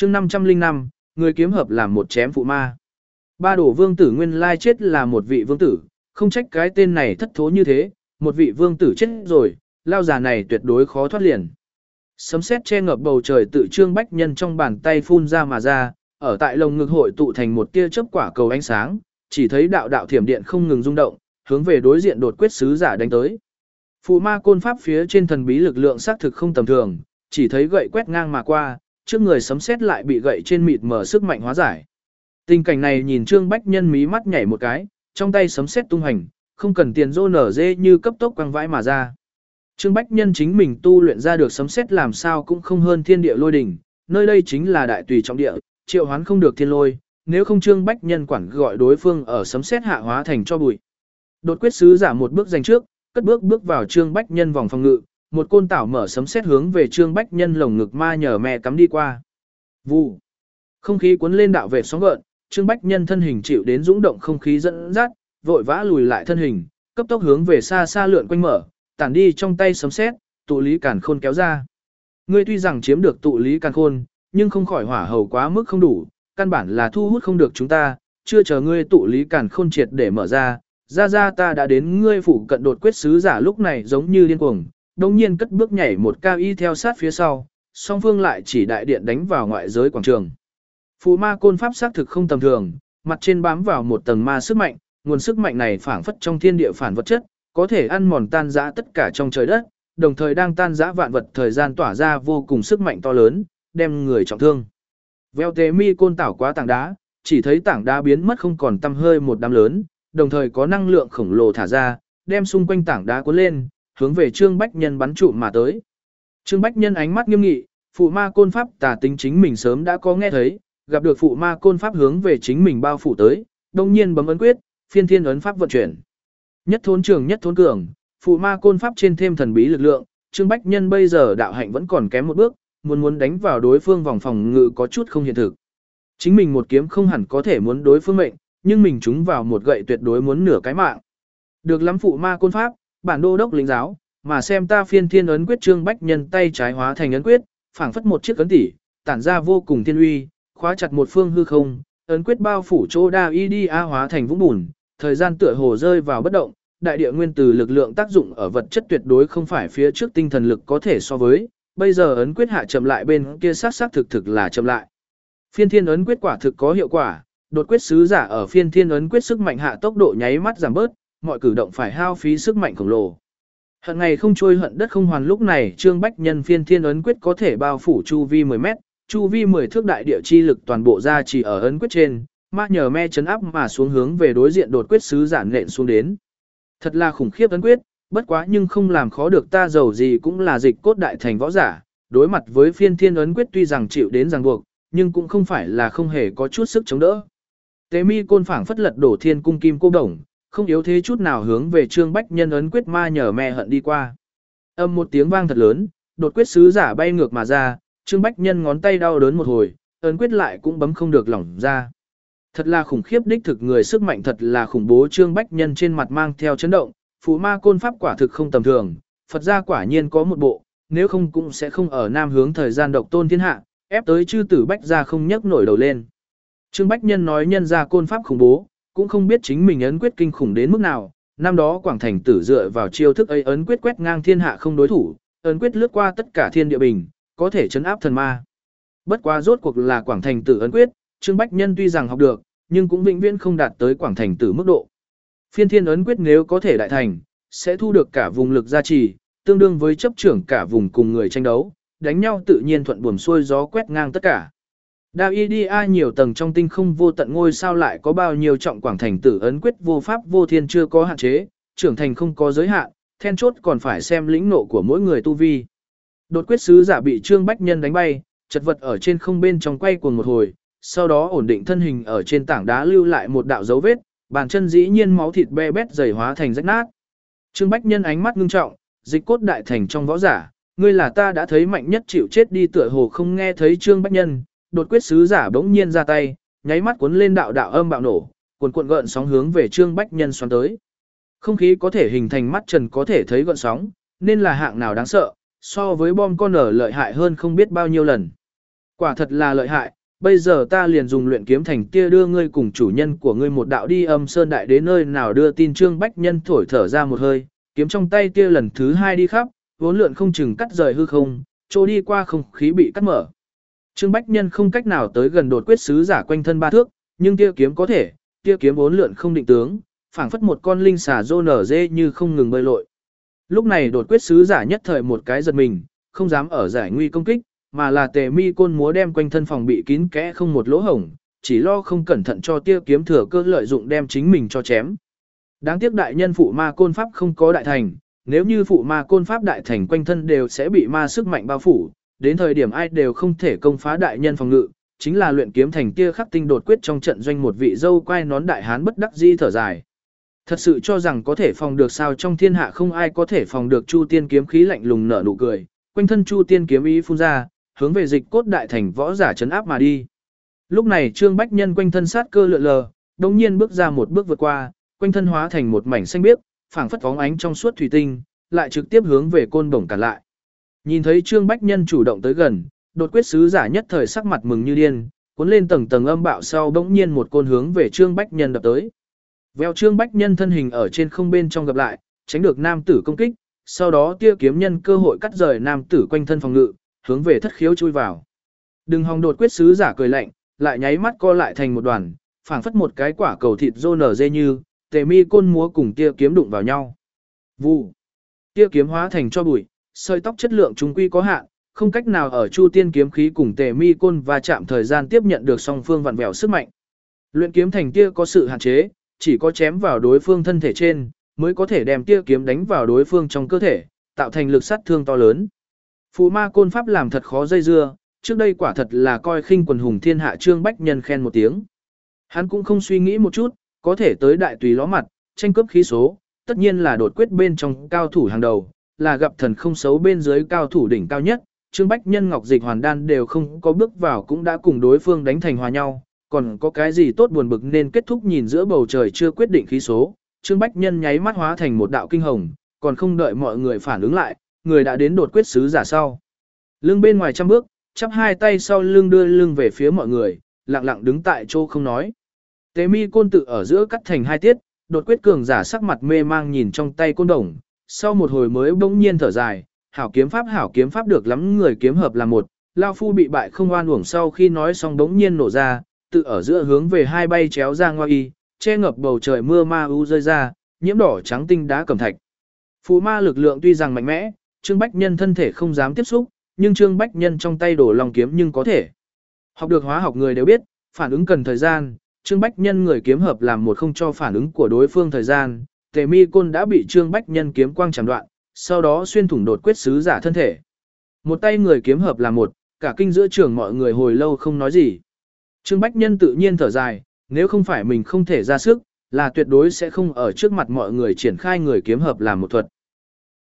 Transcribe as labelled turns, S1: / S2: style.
S1: chương 505, người kiếm hợp làm một chém phụ ma. Ba đổ vương tử nguyên lai chết là một vị vương tử, không trách cái tên này thất thố như thế, một vị vương tử chết rồi, lao già này tuyệt đối khó thoát liền. Sấm sét che ngập bầu trời tự Trương Bách Nhân trong bàn tay phun ra mà ra, ở tại lồng ngực hội tụ thành một tia chớp quả cầu ánh sáng, chỉ thấy đạo đạo thiểm điện không ngừng rung động, hướng về đối diện đột quyết sứ giả đánh tới. Phụ ma côn pháp phía trên thần bí lực lượng xác thực không tầm thường, chỉ thấy gậy quét ngang mà qua, trước người sấm sét lại bị gậy trên mịt mở sức mạnh hóa giải. Tình cảnh này nhìn Trương Bách Nhân mí mắt nhảy một cái, trong tay sấm sét tung hành, không cần tiền rô nở dê như cấp tốc quăng vãi mà ra. Trương Bách Nhân chính mình tu luyện ra được sấm sét làm sao cũng không hơn thiên địa lôi đỉnh, nơi đây chính là đại tùy trọng địa, triệu hoán không được thiên lôi, nếu không Trương Bách Nhân quản gọi đối phương ở sấm sét hạ hóa thành cho bụi. Đột quyết sứ giả một bước giành trước, cất bước vào Trương Bách Nhân vòng phòng ngự, một côn tảo mở sấm sét hướng về Trương Bách Nhân lồng ngực ma nhờ mẹ cắm đi qua. Vụ. Không khí cuốn lên đạo vệt sóng gợn, Trương Bách Nhân thân hình chịu đến dũng động không khí dẫn dắt, vội vã lùi lại thân hình, cấp tốc hướng về xa xa lượn quanh mở, tản đi trong tay sấm sét, tụ lý càn khôn kéo ra. Ngươi tuy rằng chiếm được tụ lý càn khôn, nhưng không khỏi hỏa hầu quá mức không đủ, căn bản là thu hút không được chúng ta, chưa chờ ngươi tụ lý càn khôn triệt để mở ra, ra ta đã đến ngươi phụ cận đột quyết sứ giả lúc này giống như điên cuồng, đồng nhiên cất bước nhảy một cao y theo sát phía sau, song phương lại chỉ đại điện đánh vào ngoại giới quảng trường. Phụ ma côn pháp xác thực không tầm thường, mặt trên bám vào một tầng ma sức mạnh, nguồn sức mạnh này phảng phất trong thiên địa phản vật chất, có thể ăn mòn tan rã tất cả trong trời đất, đồng thời đang tan rã vạn vật thời gian tỏa ra vô cùng sức mạnh to lớn, đem người trọng thương. Veo tế mi côn tảo quá tảng đá, chỉ thấy tảng đá biến mất không còn tăm hơi một đám lớn, đồng thời có năng lượng khổng lồ thả ra, đem xung quanh tảng đá cuốn lên, hướng về Trương Bách Nhân bắn trụ mà tới. Trương Bách Nhân ánh mắt nghiêm nghị, phụ ma côn pháp tà tính chính mình sớm đã có nghe thấy, gặp được phụ ma côn pháp hướng về chính mình bao phủ tới, đồng nhiên bấm ấn quyết, phiên thiên ấn pháp vận chuyển. Nhất thốn trường nhất thốn cường, phụ ma côn pháp trên thêm thần bí lực lượng, Trương Bách Nhân bây giờ đạo hạnh vẫn còn kém một bước, muốn đánh vào đối phương vòng phòng ngự có chút không hiện thực. Chính mình một kiếm không hẳn có thể muốn đối phương mệnh, nhưng mình trúng vào một gậy tuyệt đối muốn nửa cái mạng. Được lắm phụ ma côn pháp, bản đô đốc lĩnh giáo, mà xem ta phiên thiên ấn quyết. Trương Bách Nhân tay trái hóa thành ấn quyết, phảng phất một chiếc ấn tỉ, tản ra vô cùng thiên uy, khóa chặt một phương hư không, ấn quyết bao phủ chỗ đa y đi a hóa thành vũng bùn, thời gian tựa hồ rơi vào bất động, đại địa nguyên từ lực lượng tác dụng ở vật chất tuyệt đối không phải phía trước tinh thần lực có thể so với, bây giờ ấn quyết hạ chậm lại bên kia xác thực là chậm lại. Phiên thiên ấn quyết quả thực có hiệu quả, đột quyết sứ giả ở phiên thiên ấn quyết sức mạnh hạ tốc độ nháy mắt giảm bớt, mọi cử động phải hao phí sức mạnh khổng lồ. Hận ngày không trôi hận đất không hoàn, lúc này Trương Bách Nhân phiên thiên ấn quyết có thể bao phủ chu vi 10 mét, chu vi 10 thước đại địa chi lực toàn bộ ra chỉ ở ấn quyết trên, ma nhờ me chấn áp mà xuống hướng về đối diện đột quyết sứ giả nện xuống đến. Thật là khủng khiếp ấn quyết, bất quá nhưng không làm khó được ta, dầu gì cũng là dịch cốt đại thành võ giả, đối mặt với phiên thiên ấn quyết tuy rằng chịu đến ràng buộc, nhưng cũng không phải là không hề có chút sức chống đỡ. Tế mi côn phảng phất lật đổ thiên cung kim cô đồng, không yếu thế chút nào hướng về Trương Bách Nhân ấn quyết ma nhờ me hận đi qua. Âm một tiếng vang thật lớn, đột quyết sứ giả bay ngược mà ra, Trương Bách Nhân ngón tay đau đớn một hồi, ấn quyết lại cũng bấm không được lỏng ra. Thật là khủng khiếp đích thực, người sức mạnh thật là khủng bố. Trương Bách Nhân trên mặt mang theo chấn động, phụ ma côn pháp quả thực không tầm thường, Phật gia quả nhiên có một bộ, nếu không cũng sẽ không ở nam hướng thời gian độc tôn thiên hạ, ép tới chư tử Bách gia không nhấc nổi đầu lên. Trương Bách Nhân nói nhân gia côn pháp khủng bố, cũng không biết chính mình ấn quyết kinh khủng đến mức nào, năm đó Quảng Thành Tử dựa vào chiêu thức ấy ấn quyết quét ngang thiên hạ không đối thủ, ấn quyết lướt qua tất cả thiên địa bình, có thể trấn áp thần ma. Bất quá rốt cuộc là Quảng Thành Tử ấn quyết, Trương Bách Nhân tuy rằng học được, nhưng cũng vĩnh viễn không đạt tới Quảng Thành Tử mức độ. Phiên thiên ấn quyết nếu có thể đại thành, sẽ thu được cả vùng lực gia trì, tương đương với chấp trưởng cả vùng cùng người tranh đấu, đánh nhau tự nhiên thuận buồm xuôi gió quét ngang tất cả. Đao y đi a nhiều tầng trong tinh không vô tận ngôi sao lại có bao nhiêu trọng Quảng Thành Tử ấn quyết vô pháp vô thiên chưa có hạn chế, trưởng thành không có giới hạn, then chốt còn phải xem lĩnh nộ của mỗi người tu vi. Đột quyết sứ giả bị Trương Bách Nhân đánh bay, chật vật ở trên không bên trong quay cuồng một hồi, sau đó ổn định thân hình ở trên tảng đá lưu lại một đạo dấu vết, bàn chân dĩ nhiên máu thịt be bét dày hóa thành rách nát. Trương Bách Nhân ánh mắt ngưng trọng, dịch cốt đại thành trong võ giả, ngươi là ta đã thấy mạnh nhất, chịu chết đi. Tựa hồ không nghe thấy Trương Bách Nhân, đột quyết sứ giả bỗng nhiên ra tay, nháy mắt cuốn lên đạo đạo âm bạo nổ, cuồn gợn sóng hướng về Trương Bách Nhân xoắn tới. Không khí có thể hình thành mắt trần có thể thấy gợn sóng, nên là hạng nào đáng sợ, so với bom con nở lợi hại hơn không biết bao nhiêu lần. Quả thật là lợi hại, bây giờ ta liền dùng luyện kiếm thành kia đưa ngươi cùng chủ nhân của ngươi một đạo đi Âm Sơn Đại Đế nơi nào đưa tin Trương Bách Nhân thổi thở ra một hơi, kiếm trong tay kia lần thứ 2 đi khắp, vốn lượn không chừng cắt rời hư không, trôi đi qua không khí bị cắt mở. Trương Bách Nhân không cách nào tới gần đột quyết sứ giả quanh thân 3 thước, nhưng kia kiếm có thể, kia kiếm vốn lượn không định tướng, phảng phất một con linh xà rô nở dê như không ngừng bơi lội. Lúc này đột quyết sứ giả nhất thời một cái giật mình, không dám ở giải nguy công kích, mà là Tề Mi Côn múa đem quanh thân phòng bị kín kẽ không một lỗ hổng, chỉ lo không cẩn thận cho tia kiếm thừa cơ lợi dụng đem chính mình cho chém. Đáng tiếc đại nhân phụ ma côn pháp không có đại thành, nếu như phụ ma côn pháp đại thành quanh thân đều sẽ bị ma sức mạnh bao phủ, đến thời điểm ai đều không thể công phá đại nhân phòng ngự, chính là luyện kiếm thành tia khắc tinh đột quyết trong trận doanh một vị dâu quai nón đại hán bất đắc dĩ thở dài. Thật sự cho rằng có thể phòng được sao trong thiên hạ không ai có thể phòng được Chu Tiên kiếm khí lạnh lùng nở nụ cười, quanh thân Chu Tiên kiếm ý phun ra, hướng về Dịch Cốt đại thành võ giả trấn áp mà đi. Lúc này Trương Bách Nhân quanh thân sát cơ lượn lờ, đồng nhiên bước ra một bước vượt qua, quanh thân hóa thành một mảnh xanh biếc, phảng phất phóng ánh trong suốt thủy tinh, lại trực tiếp hướng về côn bổng cản lại. Nhìn thấy Trương Bách Nhân chủ động tới gần, đột quyết sứ giả nhất thời sắc mặt mừng như điên, cuốn lên tầng tầng âm bạo sau bỗng nhiên một côn hướng về Trương Bách Nhân đập tới. Vèo Trương Bách Nhân thân hình ở trên không bên trong gặp lại, tránh được nam tử công kích, sau đó tia kiếm nhân cơ hội cắt rời nam tử quanh thân phòng ngự, hướng về thất khiếu chui vào. Đừng hòng đột quyết sứ giả cười lạnh, lại nháy mắt co lại thành một đoàn, phảng phất một cái quả cầu thịt rô nở dê như, Tề Mi Côn múa cùng tia kiếm đụng vào nhau. Vụ. Tia kiếm hóa thành cho bụi, sợi tóc chất lượng chúng quy có hạn, không cách nào ở Chu Tiên kiếm khí cùng Tề Mi Côn va chạm thời gian tiếp nhận được song phương vặn vẹo sức mạnh. Luyện kiếm thành tia có sự hạn chế, chỉ có chém vào đối phương thân thể trên, mới có thể đem tia kiếm đánh vào đối phương trong cơ thể, tạo thành lực sát thương to lớn. Phù ma côn pháp làm thật khó dây dưa, trước đây quả thật là coi khinh quần hùng thiên hạ Trương Bách Nhân khen một tiếng. Hắn cũng không suy nghĩ một chút, có thể tới đại tùy ló mặt, tranh cướp khí số, tất nhiên là đột quyết bên trong cao thủ hàng đầu, là gặp thần không xấu bên dưới cao thủ đỉnh cao nhất. Trương Bách Nhân Ngọc Dịch Hoàn Đan đều không có bước vào cũng đã cùng đối phương đánh thành hòa nhau, còn có cái gì tốt buồn bực nên kết thúc nhìn giữa bầu trời chưa quyết định khí số. Trương Bách Nhân nháy mắt hóa thành một đạo kinh hồng, còn không đợi mọi người phản ứng lại, người đã đến đột quyết sứ giả sau. Lưng bên ngoài trăm bước, chắp hai tay sau lưng đưa lưng về phía mọi người, lặng lặng đứng tại chỗ không nói. Tề Mi Côn tự ở giữa cắt thành hai tiết, đột quyết cường giả sắc mặt mê mang nhìn trong tay côn đồng, sau một hồi mới bỗng nhiên thở dài, hảo kiếm pháp được lắm người kiếm hợp là một, lao phu bị bại không oan uổng sau khi nói xong bỗng nhiên nổ ra, tự ở giữa hướng về hai bay chéo ra ngoa y, che ngập bầu trời mưa ma u rơi ra, nhiễm đỏ trắng tinh đá cẩm thạch. Phù ma lực lượng tuy rằng mạnh mẽ, Trương Bách Nhân thân thể không dám tiếp xúc, nhưng Trương Bách Nhân trong tay đổ lòng kiếm nhưng có thể. Học được hóa học người đều biết, phản ứng cần thời gian, Trương Bách Nhân người kiếm hợp làm một không cho phản ứng của đối phương thời gian, Tề Mi Côn đã bị Trương Bách Nhân kiếm quang chạm đoạn, sau đó xuyên thủng đột quyết sứ giả thân thể. Một tay người kiếm hợp làm một, cả kinh giữa trường mọi người hồi lâu không nói gì. Trương Bách Nhân tự nhiên thở dài, nếu không phải mình không thể ra sức, là tuyệt đối sẽ không ở trước mặt mọi người triển khai người kiếm hợp làm một thuật.